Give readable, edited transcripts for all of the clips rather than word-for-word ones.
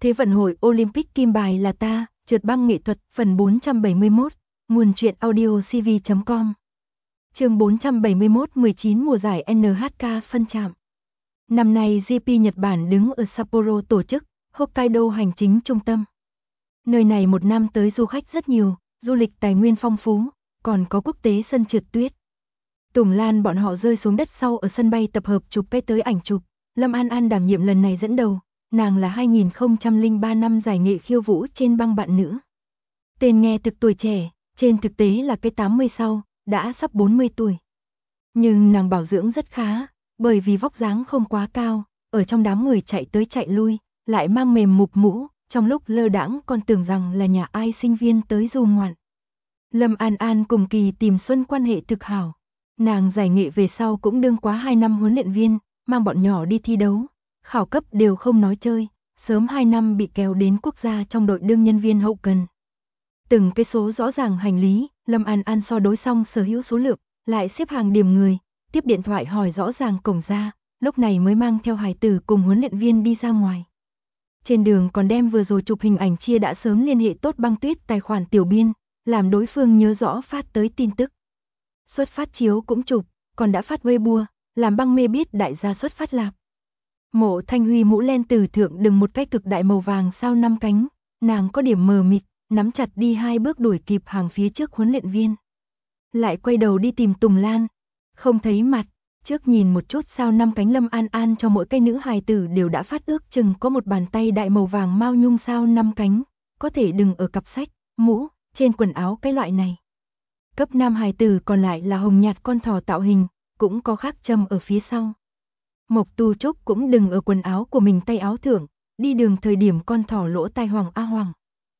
Thế vận hội Olympic kim bài là ta, trượt băng nghệ thuật, phần 471, nguồn truyện audio cv.com. Chương 471 19 mùa giải NHK phân trạm. Năm nay GP Nhật Bản đứng ở Sapporo tổ chức, Hokkaido hành chính trung tâm. Nơi này một năm tới du khách rất nhiều, du lịch tài nguyên phong phú, còn có quốc tế sân trượt tuyết. Tùng Lan bọn họ rơi xuống đất sau ở sân bay tập hợp chụp cái tới ảnh chụp, Lâm An An đảm nhiệm lần này dẫn đầu, nàng là 2003 năm giải nghệ khiêu vũ trên băng bạn nữ. Tên nghe thực tuổi trẻ, trên thực tế là cái 80 sau, đã sắp 40 tuổi. Nhưng nàng bảo dưỡng rất khá, bởi vì vóc dáng không quá cao, ở trong đám người chạy tới chạy lui, lại mang mềm mụp mũ, trong lúc lơ đãng còn tưởng rằng là nhà ai sinh viên tới du ngoạn. Lâm An An cùng Kỳ Tìm Xuân quan hệ thực hảo. Nàng giải nghệ về sau cũng đương quá 2 năm huấn luyện viên, mang bọn nhỏ đi thi đấu, khảo cấp đều không nói chơi, sớm 2 năm bị kéo đến quốc gia trong đội đương nhân viên hậu cần. Từng cái số rõ ràng hành lý, Lâm An An so đối xong sở hữu số lượng, lại xếp hàng điểm người, tiếp điện thoại hỏi rõ ràng cổng ra, lúc này mới mang theo hài tử cùng huấn luyện viên đi ra ngoài. Trên đường còn đem vừa rồi chụp hình ảnh chia đã sớm liên hệ tốt băng tuyết tài khoản tiểu biên, làm đối phương nhớ rõ phát tới tin tức. Xuất phát chiếu cũng chụp, còn đã phát Weibo, làm băng mê biết đại gia xuất phát lạp. Mộ Thanh Huy mũ len từ thượng đừng một cái cực đại màu vàng sao 5 cánh, nàng có điểm mờ mịt, nắm chặt đi 2 bước đuổi kịp hàng phía trước huấn luyện viên. Lại quay đầu đi tìm Tùng Lan, không thấy mặt, trước nhìn một chút sao 5 cánh Lâm An An cho mỗi cái nữ hài tử đều đã phát ước chừng có một bàn tay đại màu vàng mao nhung sao 5 cánh, có thể đừng ở cặp sách, mũ, trên quần áo cái loại này. Cấp nam hài tử còn lại là hồng nhạt con thỏ tạo hình, cũng có khắc châm ở phía sau. Mộc Tu Trúc cũng đừng ở quần áo của mình tay áo thưởng, đi đường thời điểm con thỏ lỗ tai hoàng a hoàng.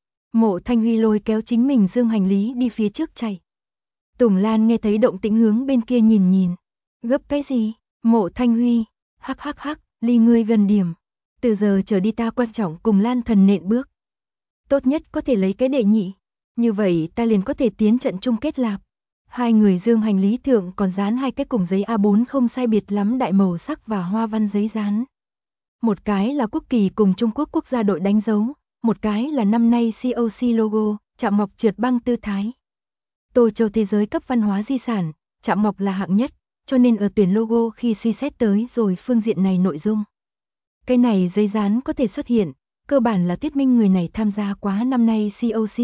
Mộ Thanh Huy lôi kéo chính mình dương hành lý đi phía trước chạy. Tùng Lan nghe thấy động tĩnh hướng bên kia nhìn nhìn. Gấp cái gì? Mộ Thanh Huy, hắc hắc hắc, ly ngươi gần điểm. Từ giờ trở đi ta quan trọng cùng Lan thần nện bước. Tốt nhất có thể lấy cái đệ nhị. Như vậy ta liền có thể tiến trận chung kết lạp. Hai người dương hành lý thượng còn dán 2 cái cùng giấy A4 không sai biệt lắm đại màu sắc và hoa văn giấy dán. Một cái là quốc kỳ cùng Trung Quốc quốc gia đội đánh dấu, một cái là năm nay COC logo, Trạm Mọc trượt băng tư thái. Tô Châu thế giới cấp văn hóa di sản, Trạm Mọc là hạng nhất, cho nên ở tuyển logo khi suy xét tới rồi phương diện này nội dung. Cái này giấy dán có thể xuất hiện, cơ bản là thuyết minh người này tham gia quá năm nay COC.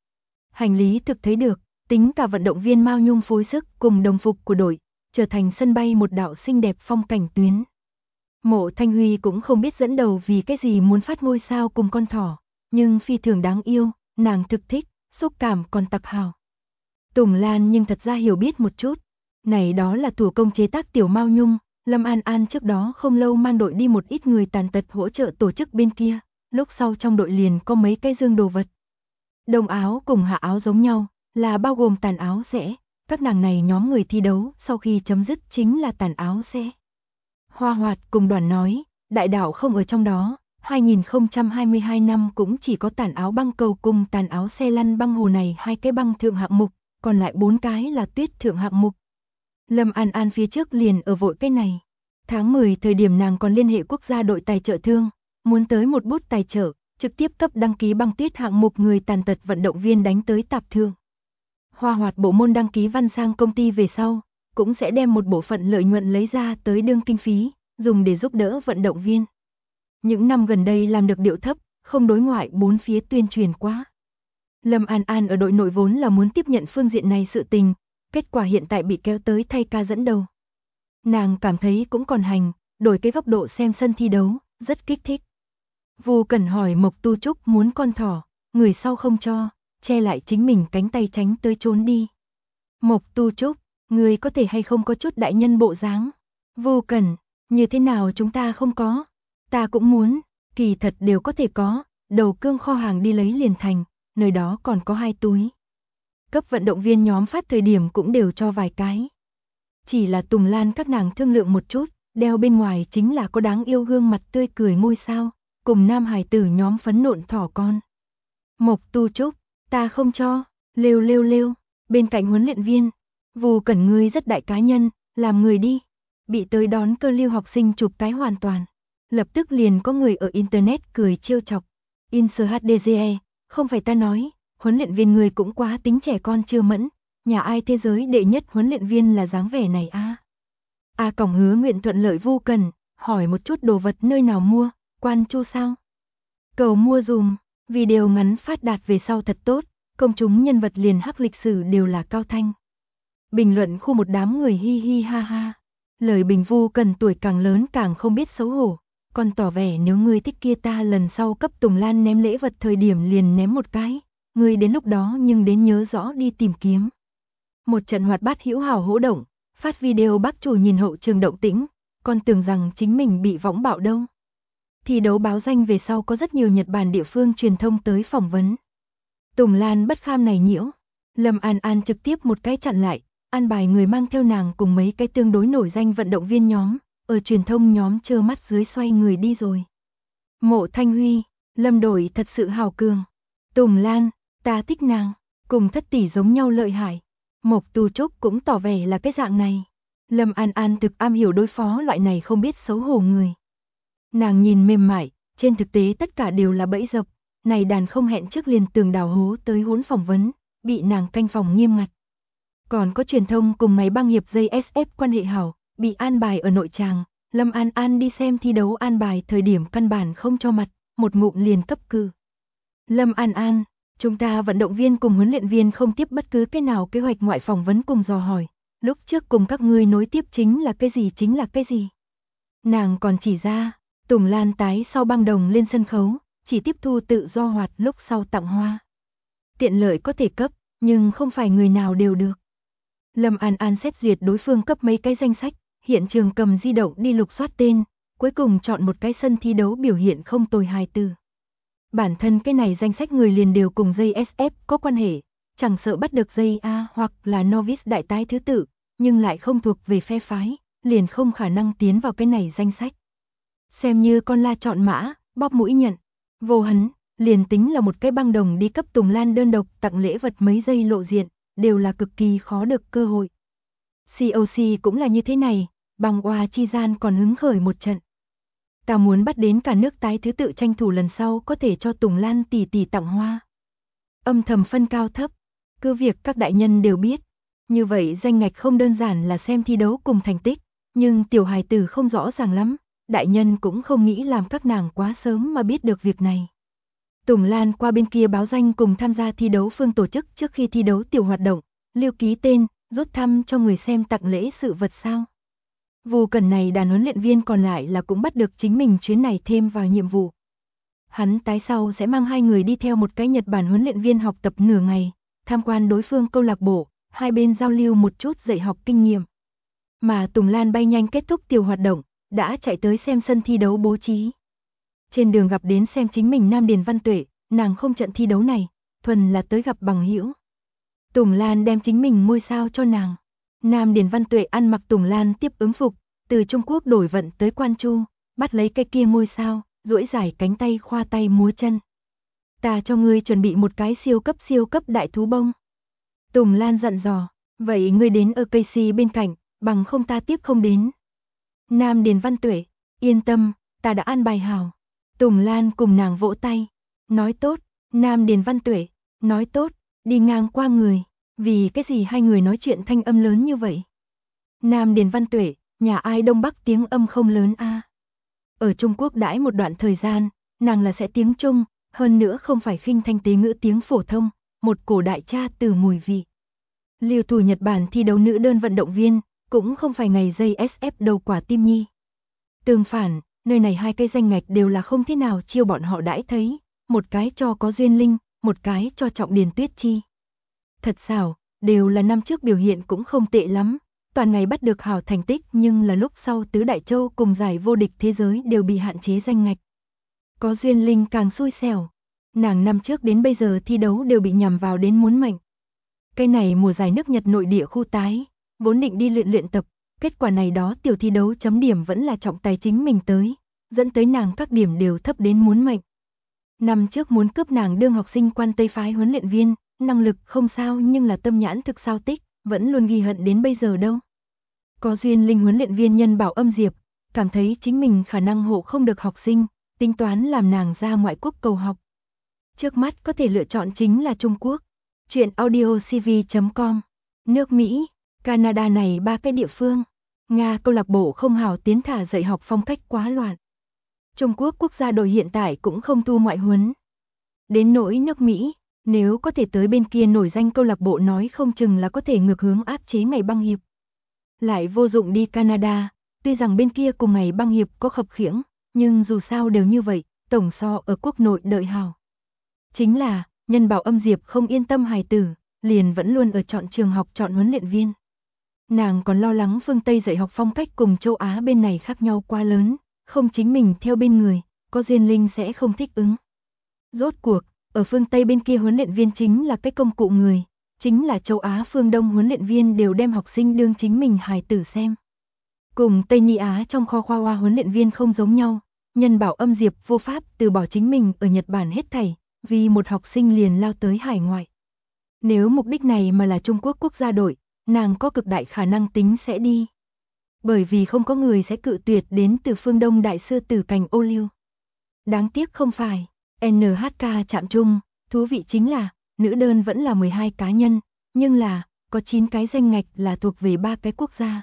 Hành lý thực thấy được, tính cả vận động viên Mao Nhung phối sức cùng đồng phục của đội, trở thành sân bay một đạo xinh đẹp phong cảnh tuyến. Mộ Thanh Huy cũng không biết dẫn đầu vì cái gì muốn phát ngôi sao cùng con thỏ, nhưng phi thường đáng yêu, nàng thực thích, xúc cảm còn tặc hào. Tùng Lan nhưng thật ra hiểu biết một chút, này đó là thủ công chế tác tiểu Mao Nhung, Lâm An An trước đó không lâu mang đội đi một ít người tàn tật hỗ trợ tổ chức bên kia, lúc sau trong đội liền có mấy cái dương đồ vật. Đồng áo cùng hạ áo giống nhau, là bao gồm tàn áo xẻ, các nàng này nhóm người thi đấu sau khi chấm dứt chính là tàn áo xẻ. Hoa Hoạt cùng Đoàn nói, đại đảo không ở trong đó, 2022 năm cũng chỉ có tàn áo băng cầu cùng tàn áo xe lăn băng hồ này 2 cái băng thượng hạng mục, còn lại 4 cái là tuyết thượng hạng mục. Lâm An An phía trước liền ở vội cái này. Tháng 10 thời điểm nàng còn liên hệ quốc gia đội tài trợ thương, muốn tới một bút tài trợ, trực tiếp cấp đăng ký băng tuyết hạng mục người tàn tật vận động viên đánh tới tạp thương. Hoa Hoạt bộ môn đăng ký văn sang công ty về sau, cũng sẽ đem một bộ phận lợi nhuận lấy ra tới đương kinh phí, dùng để giúp đỡ vận động viên. Những năm gần đây làm được điệu thấp, không đối ngoại 4 phía tuyên truyền quá. Lâm An An ở đội nội vốn là muốn tiếp nhận phương diện này sự tình, kết quả hiện tại bị kéo tới thay ca dẫn đầu. Nàng cảm thấy cũng còn hành, đổi cái góc độ xem sân thi đấu, rất kích thích. Vu Cẩn hỏi Mộc Tu Trúc muốn con thỏ, người sau không cho, che lại chính mình cánh tay tránh tới trốn đi. Mộc Tu Trúc, người có thể hay không có chút đại nhân bộ dáng? Vu Cẩn, như thế nào chúng ta không có? Ta cũng muốn, kỳ thật đều có thể có, đầu cương kho hàng đi lấy liền thành, nơi đó còn có 2 túi. Cấp vận động viên nhóm phát thời điểm cũng đều cho vài cái. Chỉ là Tùng Lan các nàng thương lượng một chút, đeo bên ngoài chính là có đáng yêu gương mặt tươi cười ngôi sao, cùng nam hài tử nhóm phấn nộn thỏ con. Mộc Tu Trúc, ta không cho, lêu lêu lêu, bên cạnh huấn luyện viên, Vu Cẩn ngươi rất đại cá nhân, làm người đi. Bị tới đón cơ lưu học sinh chụp cái hoàn toàn. Lập tức liền có người ở internet cười trêu chọc. INSHDGE, không phải ta nói, huấn luyện viên người cũng quá tính trẻ con chưa mẫn, nhà ai thế giới đệ nhất huấn luyện viên là dáng vẻ này a. A Cổng hứa nguyện thuận lợi vô cần, hỏi một chút đồ vật nơi nào mua, Quan Chu sao? Cầu mua dùm, video ngắn phát đạt về sau thật tốt, công chúng nhân vật liền hắc lịch sử đều là Cao Thanh. Bình luận khu một đám người hi hi ha ha. Lời bình vu cần tuổi càng lớn càng không biết xấu hổ, còn tỏ vẻ nếu ngươi thích kia ta lần sau cấp Tùng Lan ném lễ vật thời điểm liền ném một cái, ngươi đến lúc đó nhưng đến nhớ rõ đi tìm kiếm. Một trận hoạt bát hữu hảo hỗ động, phát video bác chủ nhìn hậu trường động tĩnh, còn tưởng rằng chính mình bị võng bạo đâu. Thi đấu báo danh về sau có rất nhiều Nhật Bản địa phương truyền thông tới phỏng vấn. Tùng Lan bất kham này nhiễu, Lâm An An trực tiếp một cái chặn lại, an bài người mang theo nàng cùng mấy cái tương đối nổi danh vận động viên nhóm, ở truyền thông nhóm trơ mắt dưới xoay người đi rồi. Mộ Thanh Huy, Lâm Đổi thật sự hào cường. Tùng Lan, ta thích nàng, cùng thất tỷ giống nhau lợi hại. Mộc Tu Trúc cũng tỏ vẻ là cái dạng này. Lâm An An thực am hiểu đối phó loại này không biết xấu hổ người. Nàng nhìn mềm mại, trên thực tế tất cả đều là bẫy dập, này đàn không hẹn trước liền tường đào hố tới hỗn phỏng vấn, bị nàng canh phòng nghiêm ngặt. Còn có truyền thông cùng máy băng hiệp dây SF quan hệ hảo, bị an bài ở nội tràng, Lâm An An đi xem thi đấu an bài thời điểm căn bản không cho mặt, một ngụm liền cấp cử. Lâm An An, chúng ta vận động viên cùng huấn luyện viên không tiếp bất cứ cái nào kế hoạch ngoại phỏng vấn cùng dò hỏi, lúc trước cùng các ngươi nối tiếp chính là cái gì. Nàng còn chỉ ra, Tùng Lan tái sau băng đồng lên sân khấu, chỉ tiếp thu tự do hoạt lúc sau tặng hoa. Tiện lợi có thể cấp, nhưng không phải người nào đều được. Lâm An An xét duyệt đối phương cấp mấy cái danh sách, hiện trường cầm di động đi lục soát tên, cuối cùng chọn một cái sân thi đấu biểu hiện không tồi hài từ. Bản thân cái này danh sách người liền đều cùng dây SF có quan hệ, chẳng sợ bắt được dây A hoặc là novice đại tái thứ tự, nhưng lại không thuộc về phe phái, liền không khả năng tiến vào cái này danh sách. Xem như con la chọn mã, bóp mũi nhận, vô hấn, liền tính là một cái băng đồng đi cấp Tùng Lan đơn độc tặng lễ vật mấy giây lộ diện, đều là cực kỳ khó được cơ hội. COC cũng là như thế này, băng oa chi gian còn hứng khởi một trận. Ta muốn bắt đến cả nước tái thứ tự tranh thủ lần sau có thể cho Tùng Lan tỷ tỷ tặng hoa. Âm thầm phân cao thấp, cứ việc các đại nhân đều biết. Như vậy danh ngạch không đơn giản là xem thi đấu cùng thành tích, nhưng tiểu hài tử không rõ ràng lắm, đại nhân cũng không nghĩ làm các nàng quá sớm mà biết được việc này. Tùng Lan qua bên kia báo danh cùng tham gia thi đấu phương tổ chức trước khi thi đấu tiểu hoạt động, lưu ký tên, rút thăm cho người xem tặng lễ sự vật sao. Vụ cần này đàn huấn luyện viên còn lại là cũng bắt được chính mình chuyến này thêm vào nhiệm vụ. Hắn tái sau sẽ mang hai người đi theo một cái Nhật Bản huấn luyện viên học tập nửa ngày, tham quan đối phương câu lạc bộ, hai bên giao lưu một chút dạy học kinh nghiệm. Mà Tùng Lan bay nhanh kết thúc tiểu hoạt động, đã chạy tới xem sân thi đấu bố trí. Trên đường gặp đến xem chính mình Nam Điền Văn Tuệ, nàng không trận thi đấu này, thuần là tới gặp bằng hữu. Tùng Lan đem chính mình ngôi sao cho nàng. Nam Điền Văn Tuệ ăn mặc Tùng Lan tiếp ứng phục, từ Trung Quốc đổi vận tới Quan Chu, bắt lấy cái kia ngôi sao, duỗi giải cánh tay khoa tay múa chân. Ta cho ngươi chuẩn bị một cái siêu cấp đại thú bông. Tùng Lan dặn dò, vậy ngươi đến ở Casey bên cạnh, bằng không ta tiếp không đến. Nam Điền Văn Tuệ, yên tâm, ta đã an bài hảo. Tùng Lan cùng nàng vỗ tay, nói tốt. Nam Điền Văn Tuệ, nói tốt, đi ngang qua người, vì cái gì hai người nói chuyện thanh âm lớn như vậy? Nam Điền Văn Tuệ, nhà ai Đông Bắc tiếng âm không lớn a? Ở Trung Quốc đãi một đoạn thời gian, nàng là sẽ tiếng Trung, hơn nữa không phải khinh thanh tế ngữ tiếng phổ thông, một cổ đại cha từ mùi vị. Lưu thủ Nhật Bản thi đấu nữ đơn vận động viên, cũng không phải ngày dây SF đầu quả tim nhi. Tương phản, nơi này hai cây danh ngạch đều là không thế nào chiêu bọn họ đãi thấy, một cái cho có duyên linh, một cái cho Trọng Điền Tuyết Chi. Thật xảo, đều là năm trước biểu hiện cũng không tệ lắm, toàn ngày bắt được hảo thành tích nhưng là lúc sau tứ đại châu cùng giải vô địch thế giới đều bị hạn chế danh ngạch. Có duyên linh càng xui xẻo, nàng năm trước đến bây giờ thi đấu đều bị nhằm vào đến muốn mệnh. Cái này mùa giải nước Nhật nội địa khu tái, vốn định đi luyện tập, kết quả này đó tiểu thi đấu chấm điểm vẫn là Trọng Tài chính mình tới, dẫn tới nàng các điểm đều thấp đến muốn mệnh. Năm trước muốn cướp nàng đương học sinh quan Tây phái huấn luyện viên, năng lực không sao nhưng là tâm nhãn thực sao tích, vẫn luôn ghi hận đến bây giờ đâu. Có duyên linh huấn luyện viên Nhân Bảo Âm Diệp, cảm thấy chính mình khả năng hộ không được học sinh, tính toán làm nàng ra ngoại quốc cầu học. Trước mắt có thể lựa chọn chính là Trung Quốc. Chuyện audiocv.com. Nước Mỹ, Canada này ba cái địa phương. Nga câu lạc bộ không hào tiến thả dạy học phong cách quá loạn. Trung Quốc quốc gia đội hiện tại cũng không thu ngoại huấn. Đến nỗi nước Mỹ, nếu có thể tới bên kia nổi danh câu lạc bộ nói không chừng là có thể ngược hướng áp chế Ngày băng hiệp. Lại vô dụng đi Canada, tuy rằng bên kia cùng Ngày băng hiệp có khập khiễng, nhưng dù sao đều như vậy, tổng so ở quốc nội đợi hào. Chính là, Nhân Bảo Âm Diệp không yên tâm hài tử, liền vẫn luôn ở chọn trường học chọn huấn luyện viên. Nàng còn lo lắng phương Tây dạy học phong cách cùng châu Á bên này khác nhau quá lớn, không chính mình theo bên người, có duyên linh sẽ không thích ứng. Rốt cuộc, ở phương Tây bên kia huấn luyện viên chính là cái công cụ người, chính là châu Á phương Đông huấn luyện viên đều đem học sinh đương chính mình hài tử xem. Cùng Tây Ni Á trong kho khoa hoa huấn luyện viên không giống nhau, Nhân Bảo Âm Diệp vô pháp từ bỏ chính mình ở Nhật Bản hết thảy, vì một học sinh liền lao tới hải ngoại. Nếu mục đích này mà là Trung Quốc quốc gia đội, nàng có cực đại khả năng tính sẽ đi. Bởi vì không có người sẽ cự tuyệt đến từ phương Đông đại sư tử cành ô liu. Đáng tiếc không phải, NHK chạm chung, thú vị chính là, nữ đơn vẫn là 12 cá nhân, nhưng là, có 9 cái danh ngạch là thuộc về 3 cái quốc gia.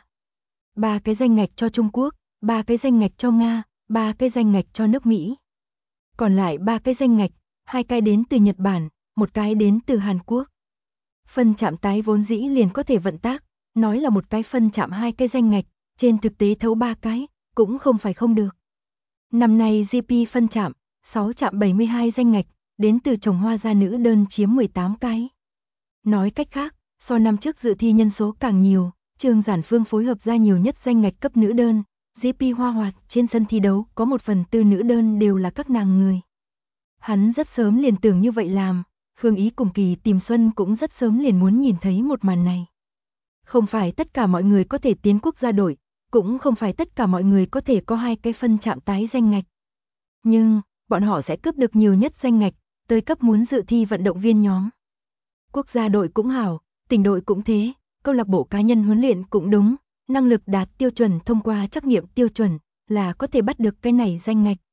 3 cái danh ngạch cho Trung Quốc, 3 cái danh ngạch cho Nga, 3 cái danh ngạch cho nước Mỹ. Còn lại 3 cái danh ngạch, 2 cái đến từ Nhật Bản, 1 cái đến từ Hàn Quốc. Phân trạm tái vốn dĩ liền có thể vận tác, nói là một cái phân trạm 2 cái danh ngạch, trên thực tế thấu 3 cái, cũng không phải không được. Năm nay GP phân trạm, 6 trạm 72 danh ngạch, đến từ trồng hoa gia nữ đơn chiếm 18 cái. Nói cách khác, so năm trước dự thi nhân số càng nhiều, Trương Giản Phương phối hợp ra nhiều nhất danh ngạch cấp nữ đơn, GP Hoa Hoạt trên sân thi đấu có 1/4 nữ đơn đều là các nàng người. Hắn rất sớm liền tưởng như vậy làm, Khương Ý cùng Kỳ Tìm Xuân cũng rất sớm liền muốn nhìn thấy một màn này. Không phải tất cả mọi người có thể tiến quốc gia đội, cũng không phải tất cả mọi người có thể có 2 cái phân trạm tái danh ngạch. Nhưng, bọn họ sẽ cướp được nhiều nhất danh ngạch, tới cấp muốn dự thi vận động viên nhóm. Quốc gia đội cũng hảo, tỉnh đội cũng thế, câu lạc bộ cá nhân huấn luyện cũng đúng, năng lực đạt tiêu chuẩn thông qua trắc nghiệm tiêu chuẩn, là có thể bắt được cái này danh ngạch.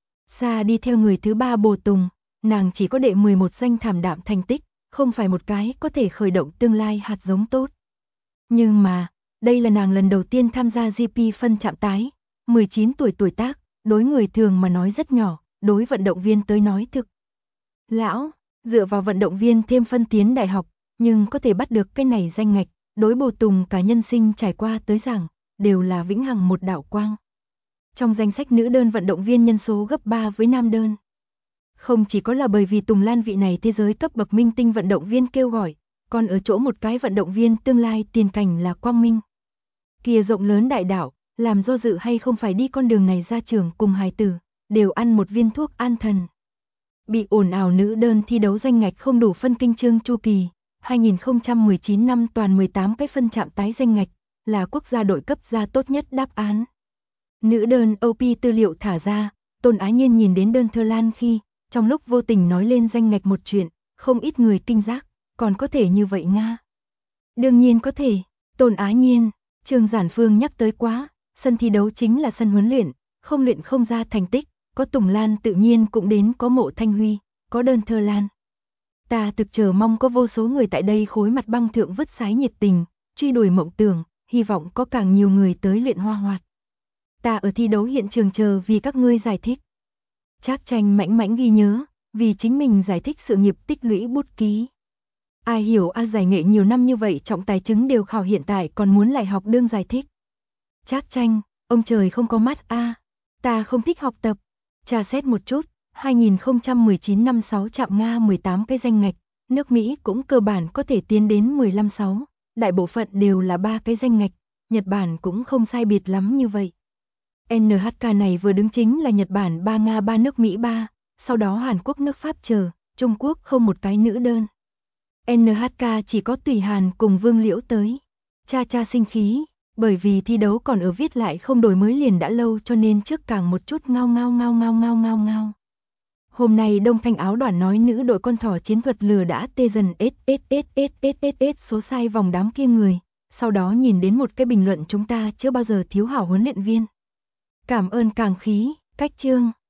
Sa đi theo người thứ 3 Bồ Tùng, nàng chỉ có đệ 11 danh thảm đạm thành tích, không phải một cái có thể khởi động tương lai hạt giống tốt. Nhưng mà, đây là nàng lần đầu tiên tham gia GP phân trạm tái, 19 tuổi tuổi tác, đối người thường mà nói rất nhỏ, đối vận động viên tới nói thực. Lão, dựa vào vận động viên thêm phân tiến đại học, nhưng có thể bắt được cái này danh ngạch, đối Bồ Tùng cả nhân sinh trải qua tới giảng, đều là vĩnh hằng một đạo quang. Trong danh sách nữ đơn vận động viên nhân số gấp 3 với nam đơn. Không chỉ có là bởi vì Tùng Lan vị này thế giới cấp bậc minh tinh vận động viên kêu gọi, còn ở chỗ một cái vận động viên tương lai tiền cảnh là quang minh. Kia rộng lớn đại đảo, làm do dự hay không phải đi con đường này ra trường cùng hài tử, đều ăn một viên thuốc an thần. Bị ồn ào nữ đơn thi đấu danh ngạch không đủ phân kinh chương chu kỳ, 2019 năm toàn 18 cái phân trạm tái danh ngạch, là quốc gia đội cấp ra tốt nhất đáp án. Nữ đơn OP tư liệu thả ra, Tôn Á Nhiên nhìn đến đơn Thơ Lan khi, trong lúc vô tình nói lên danh ngạch một chuyện, không ít người kinh giác, còn có thể như vậy Nga. Đương nhiên có thể, Tôn Á Nhiên, Trương Giản Phương nhắc tới quá, sân thi đấu chính là sân huấn luyện không ra thành tích, có Tùng Lan tự nhiên cũng đến có Mộ Thanh Huy, có đơn Thơ Lan. Ta thực chờ mong có vô số người tại đây khối mặt băng thượng vứt sái nhiệt tình, truy đuổi mộng tưởng, hy vọng có càng nhiều người tới luyện Hoa Hoạt. Ta ở thi đấu hiện trường chờ vì các ngươi giải thích. Trác Tranh mãnh mãnh ghi nhớ, vì chính mình giải thích sự nghiệp tích lũy bút ký. Ai hiểu giải nghệ nhiều năm như vậy trọng tài chứng đều khảo hiện tại còn muốn lại học đương giải thích. Trác Tranh, ông trời không có mắt ta không thích học tập. Tra xét một chút, 2019 năm 6 trạm Nga 18 cái danh ngạch, nước Mỹ cũng cơ bản có thể tiến đến 15-6, đại bộ phận đều là 3 cái danh ngạch, Nhật Bản cũng không sai biệt lắm như vậy. NHK này vừa đứng chính là Nhật Bản 3 Nga 3 nước Mỹ 3, sau đó Hàn Quốc nước Pháp chờ, Trung Quốc không một cái nữ đơn. NHK chỉ có Tùy Hàn cùng Vương Liễu tới. Cha sinh khí, bởi vì thi đấu còn ở viết lại không đổi mới liền đã lâu cho nên trước càng một chút ngao. Hôm nay Đông Thanh áo đoàn nói nữ đội con thỏ chiến thuật lừa đã tê dần số sai vòng đám kia người, sau đó nhìn đến một cái bình luận chúng ta chưa bao giờ thiếu hảo huấn luyện viên. Cảm ơn càng khí, cách chương.